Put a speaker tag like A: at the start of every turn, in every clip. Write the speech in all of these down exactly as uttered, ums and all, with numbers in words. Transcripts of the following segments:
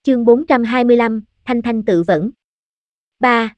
A: Chương bốn trăm hai mươi lăm, Thanh Thanh tự vẫn. ba.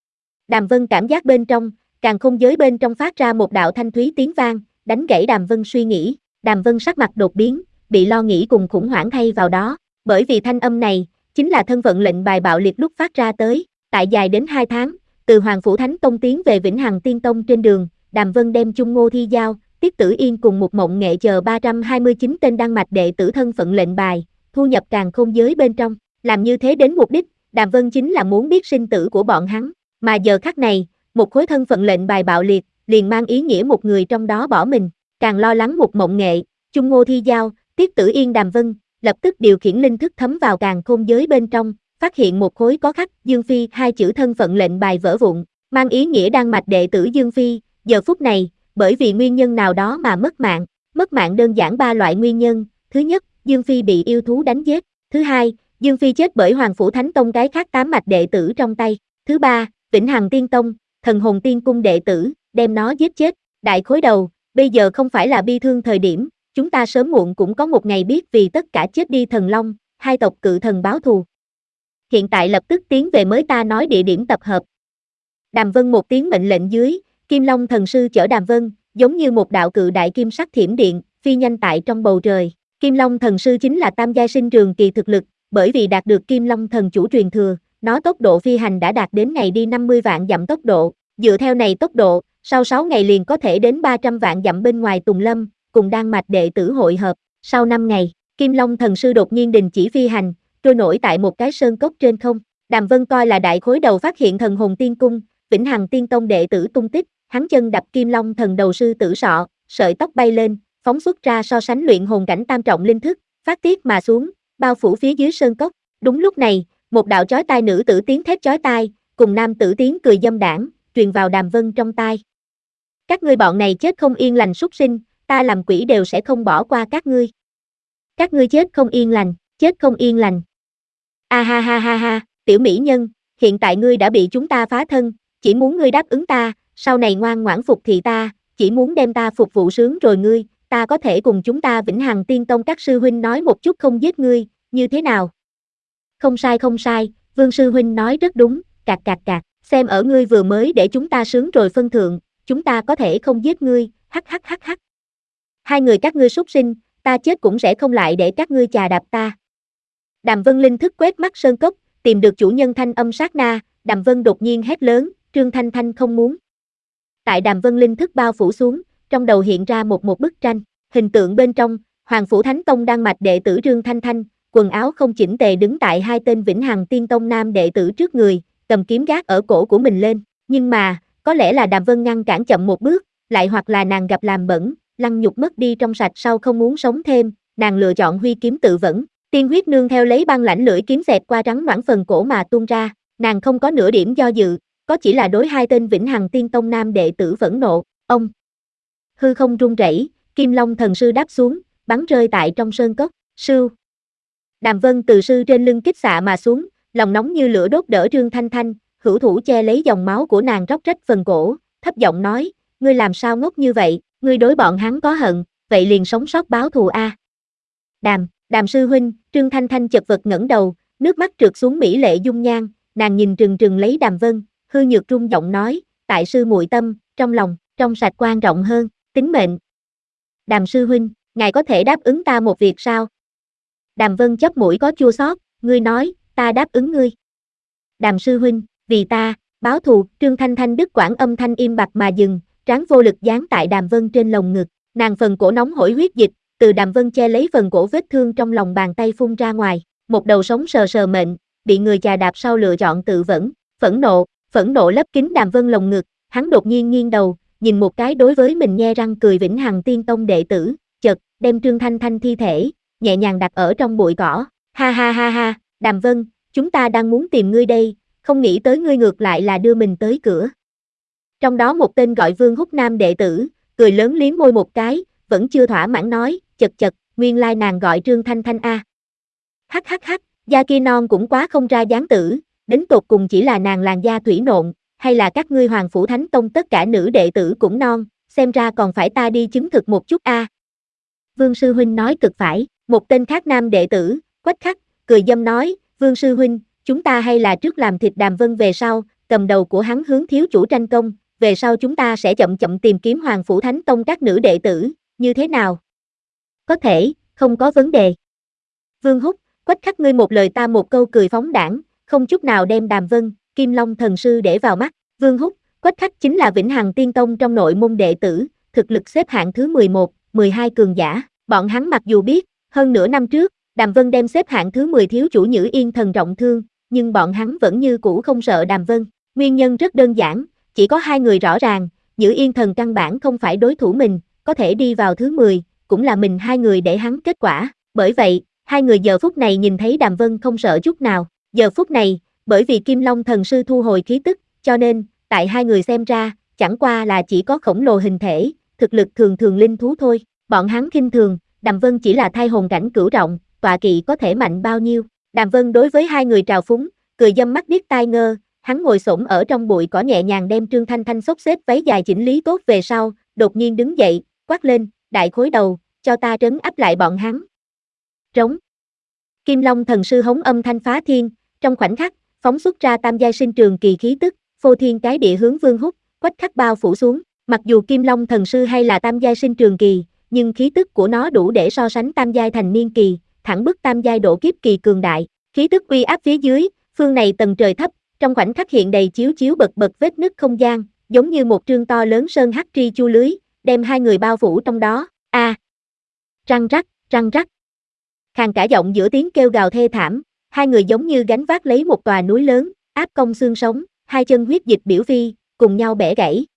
A: Đàm Vân cảm giác bên trong, càn khôn giới bên trong phát ra một đạo thanh thúy tiếng vang, đánh gãy Đàm Vân suy nghĩ. Đàm Vân sắc mặt đột biến, bị lo nghĩ cùng khủng hoảng thay vào đó, bởi vì thanh âm này chính là thân vận lệnh bài bạo liệt lúc phát ra tới. Tại dài đến hai tháng, từ Hoàng Phủ Thánh Tông tiến về Vĩnh Hằng Tiên Tông trên đường, Đàm Vân đem chung Ngô Thi Giao, Tiết Tử Yên cùng một mộng nghệ chờ ba trăm hai mươi chín tên đăng mạch đệ tử thân phận lệnh bài, thu nhập càn khôn giới bên trong. Làm như thế đến mục đích, Đàm Vân chính là muốn biết sinh tử của bọn hắn, mà giờ khắc này, một khối thân phận lệnh bài bạo liệt, liền mang ý nghĩa một người trong đó bỏ mình. Càng lo lắng một mộng nghệ, chung Ngô Thi Giao, Tiết Tử Yên Đàm Vân, lập tức điều khiển linh thức thấm vào càn khôn giới bên trong, phát hiện một khối có khắc Dương Phi hai chữ thân phận lệnh bài vỡ vụn, mang ý nghĩa đan mạch đệ tử Dương Phi, giờ phút này, bởi vì nguyên nhân nào đó mà mất mạng. Mất mạng đơn giản ba loại nguyên nhân: thứ nhất, Dương Phi bị yêu thú đánh giết; thứ hai, Dương Phi chết bởi Hoàng Phủ Thánh Tông cái khác tám mạch đệ tử trong tay; thứ ba, Vĩnh Hằng Tiên Tông, Thần Hồn Tiên Cung đệ tử, đem nó giết chết. Đại khối đầu, bây giờ không phải là bi thương thời điểm, chúng ta sớm muộn cũng có một ngày biết vì tất cả chết đi thần long, hai tộc cự thần báo thù. Hiện tại lập tức tiến về mới ta nói địa điểm tập hợp. Đàm Vân một tiếng mệnh lệnh dưới, Kim Long thần sư chở Đàm Vân, giống như một đạo cự đại kim sắc thiểm điện, phi nhanh tại trong bầu trời. Kim Long thần sư chính là tam giai sinh trường kỳ thực lực, bởi vì đạt được Kim Long thần chủ truyền thừa, nó tốc độ phi hành đã đạt đến ngày đi năm mươi vạn dặm tốc độ, dựa theo này tốc độ, sau sáu ngày liền có thể đến ba trăm vạn dặm bên ngoài Tùng Lâm, cùng đan mạch đệ tử hội hợp. Sau năm ngày, Kim Long thần sư đột nhiên đình chỉ phi hành, trôi nổi tại một cái sơn cốc trên không. Đàm Vân coi là đại khối đầu phát hiện Thần Hồn Tiên Cung, Vĩnh Hằng Tiên Tông đệ tử tung tích, hắn chân đập Kim Long thần đầu sư tử sọ, sợi tóc bay lên, phóng xuất ra so sánh luyện hồn cảnh tam trọng linh thức, phát tiết mà xuống, bao phủ phía dưới sơn cốc. Đúng lúc này, một đạo chói tai nữ tử tiếng thét chói tai, cùng nam tử tiếng cười dâm đãng, truyền vào Đàm Vân trong tai. Các ngươi bọn này chết không yên lành súc sinh, ta làm quỷ đều sẽ không bỏ qua các ngươi. Các ngươi chết không yên lành, chết không yên lành. A ha ha ha ha, tiểu mỹ nhân, hiện tại ngươi đã bị chúng ta phá thân, chỉ muốn ngươi đáp ứng ta, sau này ngoan ngoãn phục thì ta, chỉ muốn đem ta phục vụ sướng rồi ngươi, ta có thể cùng chúng ta Vĩnh Hằng Tiên Tông các sư huynh nói một chút không giết ngươi, như thế nào? Không sai không sai, Vương sư huynh nói rất đúng, cạc cạc cạc, xem ở ngươi vừa mới để chúng ta sướng rồi phân thượng, chúng ta có thể không giết ngươi, hắc hắc hắc hắc. Hai người các ngươi súc sinh, ta chết cũng sẽ không lại để các ngươi chà đạp ta. Đàm Vân linh thức quét mắt sơn cốc, tìm được chủ nhân thanh âm sát na, Đàm Vân đột nhiên hét lớn, Trương Thanh Thanh không muốn. Tại Đàm Vân linh thức bao phủ xuống, trong đầu hiện ra một một bức tranh, hình tượng bên trong, Hoàng Phủ Thánh Tông đan mạch đệ tử Trương Thanh Thanh, quần áo không chỉnh tề đứng tại hai tên Vĩnh Hằng Tiên Tông nam đệ tử trước người, cầm kiếm gác ở cổ của mình lên, nhưng mà, có lẽ là Đàm Vân ngăn cản chậm một bước, lại hoặc là nàng gặp làm bẩn, lăng nhục mất đi trong sạch sau không muốn sống thêm, nàng lựa chọn huy kiếm tự vẫn. Tiên huyết nương theo lấy băng lãnh lưỡi kiếm xẹt qua trắng nõn phần cổ mà tuôn ra, nàng không có nửa điểm do dự, có chỉ là đối hai tên Vĩnh Hằng Tiên Tông nam đệ tử phẫn nộ. Ông hư không rung rẩy, Kim Long thần sư đáp xuống, bắn rơi tại trong sơn cốc. Sưu. Đàm Vân từ sư trên lưng kích xạ mà xuống, lòng nóng như lửa đốt đỡ Trương Thanh Thanh, hữu thủ che lấy dòng máu của nàng róc rách phần cổ, thấp giọng nói, ngươi làm sao ngốc như vậy, ngươi đối bọn hắn có hận, vậy liền sống sót báo thù a. À. Đàm, Đàm sư huynh, Trương Thanh Thanh chật vật ngẩng đầu, nước mắt trượt xuống mỹ lệ dung nhan, nàng nhìn trừng trừng lấy Đàm Vân, hư nhược rung giọng nói, tại sư muội tâm, trong lòng, trong sạch quan trọng hơn, tính mệnh. Đàm sư huynh, ngài có thể đáp ứng ta một việc sao? Đàm Vân chóp mũi có chua xót, ngươi nói, ta đáp ứng ngươi. Đàm sư huynh, vì ta, báo thù. Trương Thanh Thanh đứt quãng âm thanh im bặt mà dừng, trán vô lực dán tại Đàm Vân trên lồng ngực, nàng phần cổ nóng hổi huyết dịch, từ Đàm Vân che lấy phần cổ vết thương trong lòng bàn tay phun ra ngoài, một đầu sống sờ sờ mệnh, bị người chà đạp sau lựa chọn tự vẫn, phẫn nộ, phẫn nộ lấp kín Đàm Vân lồng ngực, hắn đột nhiên nghiêng đầu, nhìn một cái đối với mình nhe răng cười Vĩnh Hằng Tiên Tông đệ tử, chợt đem Trương Thanh Thanh thi thể nhẹ nhàng đặt ở trong bụi cỏ. Ha ha ha ha, Đàm Vân, chúng ta đang muốn tìm ngươi đây, không nghĩ tới ngươi ngược lại là đưa mình tới cửa. Trong đó một tên gọi Vương Húc Nam đệ tử, cười lớn liếm môi một cái, vẫn chưa thỏa mãn nói, chật chật, nguyên lai nàng gọi Trương Thanh Thanh a. Hắc hắc hắc, da kia non cũng quá không ra dáng tử, đến tột cùng chỉ là nàng làn da thủy nộn, hay là các ngươi Hoàng Phủ Thánh Tông tất cả nữ đệ tử cũng non, xem ra còn phải ta đi chứng thực một chút a. À. Vương sư huynh nói cực phải, một tên khác nam đệ tử, Quách Khắc, cười dâm nói, Vương sư huynh, chúng ta hay là trước làm thịt Đàm Vân về sau, cầm đầu của hắn hướng thiếu chủ tranh công, về sau chúng ta sẽ chậm chậm tìm kiếm Hoàng Phủ Thánh Tông các nữ đệ tử, như thế nào? Có thể, không có vấn đề. Vương Húc, Quách Khắc ngươi một lời ta một câu cười phóng đãng, không chút nào đem Đàm Vân, Kim Long thần sư để vào mắt. Vương Húc, Quách Khắc chính là Vĩnh Hằng Tiên Tông trong nội môn đệ tử, thực lực xếp hạng thứ mười một, mười hai cường giả. Bọn hắn mặc dù biết, hơn nửa năm trước, Đàm Vân đem xếp hạng thứ mười thiếu chủ Nhữ Yên Thần trọng thương, nhưng bọn hắn vẫn như cũ không sợ Đàm Vân. Nguyên nhân rất đơn giản, chỉ có hai người rõ ràng, Nhữ Yên Thần căn bản không phải đối thủ mình, có thể đi vào thứ mười, cũng là mình hai người để hắn kết quả. Bởi vậy, hai người giờ phút này nhìn thấy Đàm Vân không sợ chút nào. Giờ phút này, bởi vì Kim Long thần sư thu hồi khí tức, cho nên, tại hai người xem ra, chẳng qua là chỉ có khổng lồ hình thể, thực lực thường thường linh thú thôi. Bọn hắn khinh thường, Đàm Vân chỉ là thai hồn cảnh cửu trọng, tọa kỵ có thể mạnh bao nhiêu. Đàm Vân đối với hai người trào phúng, cười dâm mắt điếc tai ngơ, hắn ngồi xổm ở trong bụi cỏ nhẹ nhàng đem Trương Thanh Thanh xốc xếp váy dài chỉnh lý tốt về sau, đột nhiên đứng dậy, quát lên, đại khối đầu, cho ta trấn áp lại bọn hắn. Trống. Kim Long thần sư hống âm thanh phá thiên, trong khoảnh khắc, phóng xuất ra tam giai sinh trường kỳ khí tức, phô thiên cái địa hướng Vương Húc, Quách Khắc bao phủ xuống. Mặc dù Kim Long thần sư hay là tam giai sinh trường kỳ, nhưng khí tức của nó đủ để so sánh tam giai thành niên kỳ, thẳng bức tam giai độ kiếp kỳ cường đại. Khí tức uy áp phía dưới, phương này tầng trời thấp, trong khoảnh khắc hiện đầy chiếu chiếu bật bật vết nứt không gian, giống như một trương to lớn sơn hắc tri chu lưới, đem hai người bao phủ trong đó. A, à, răng rắc, răng rắc. Khàn cả giọng giữa tiếng kêu gào thê thảm, hai người giống như gánh vác lấy một tòa núi lớn, áp cong xương sống, hai chân huyết dịch biểu vi, cùng nhau bẻ gãy.